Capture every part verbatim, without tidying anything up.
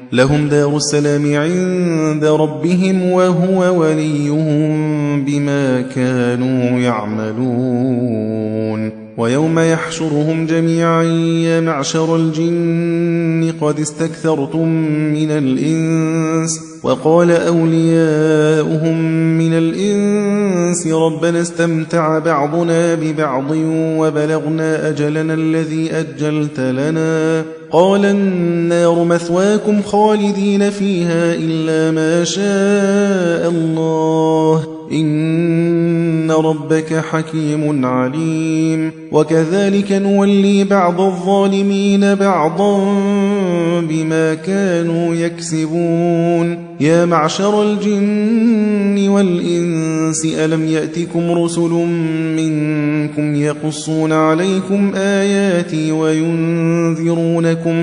لهم دار السلام عند ربهم وهو وليهم بما كانوا يعملون. ويوم يحشرهم جميعا يا معشر الجن قد استكثرتم من الإنس وقال أولياؤهم من الإنس ربنا استمتع بعضنا ببعض وبلغنا أجلنا الذي أجلت لنا قال النار مثواكم خالدين فيها إلا ما شاء الله إن ربك حكيم عليم. وكذلك نولي بعض الظالمين بعضا بما كانوا يكسبون. يا معشر الجن والإنس ألم يأتكم رسل منكم يقصون عليكم آياتي وينذرونكم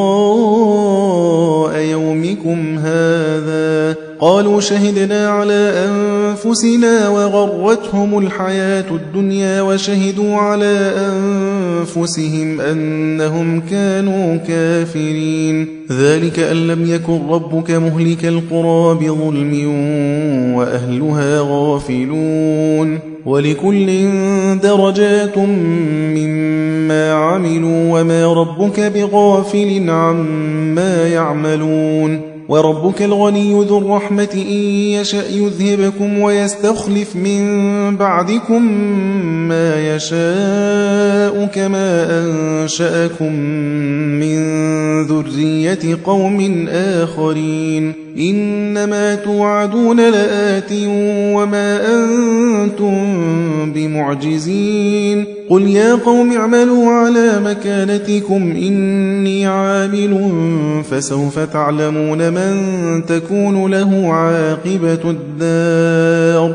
لقاء يومكم هذا قالوا شهدنا على أنفسنا وغرتهم الحياة الدنيا وشهدوا على أنفسهم أنهم كانوا كافرين. ذلك أن لم يكن ربك مهلك القرى بظلم وأهلها غافلون. ولكل درجات مما عملوا وما ربك بغافل عما يعملون. وربك الغني ذو الرحمة إن يشأ يذهبكم ويستخلف من بعدكم ما يشاء كما أنشأكم من ذرية قوم آخرين. إنما توعدون لآت وما أنتم بمعجزين. قل يا قوم اعملوا على مكانتكم إني عامل فسوف تعلمون من تكون له عاقبة الدار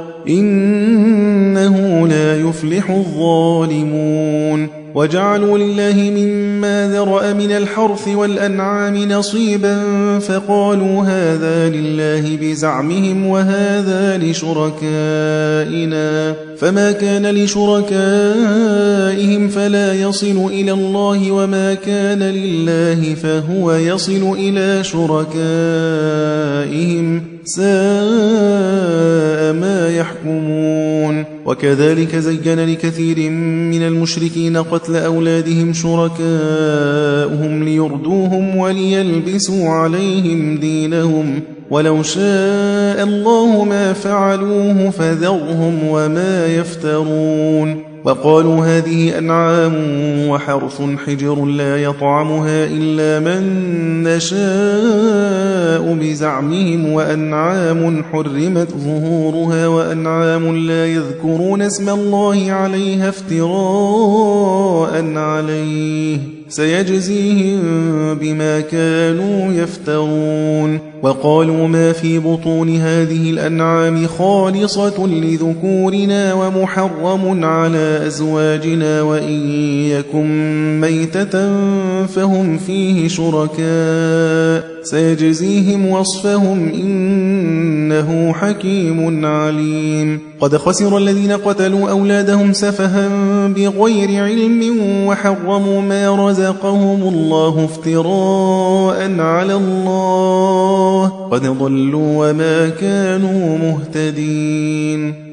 إنه لا يفلح الظالمون. وجعلوا لله مما ذرأ من الحرث والأنعام نصيبا فقالوا هذا لله بزعمهم وهذا لشركائنا فما كان لشركائهم فلا يصل إلى الله وما كان لله فهو يصل إلى شركائهم ساء ما يحكمون. وكذلك زين لكثير من المشركين قتل أولادهم شركاؤهم ليردوهم وليلبسوا عليهم دينهم ولو شاء الله ما فعلوه فذرهم وما يفترون. وقالوا هذه أنعام وحرث حجر لا يطعمها إلا من نشاء بزعمهم وأنعام حرمت ظهورها وأنعام لا يذكرون اسم الله عليها افتراء عليه سيجزيهم بما كانوا يفترون. وقالوا ما في بطون هذه الأنعام خالصة لذكورنا ومحرم على أزواجنا وإن يكن ميتة فهم فيه شركاء سيجزيهم وصفهم إنه حكيم عليم. قد خسر الذين قتلوا أولادهم سفها بغير علم وحرموا ما رزقهم الله افتراء على الله قد ضلوا وما كانوا مهتدين.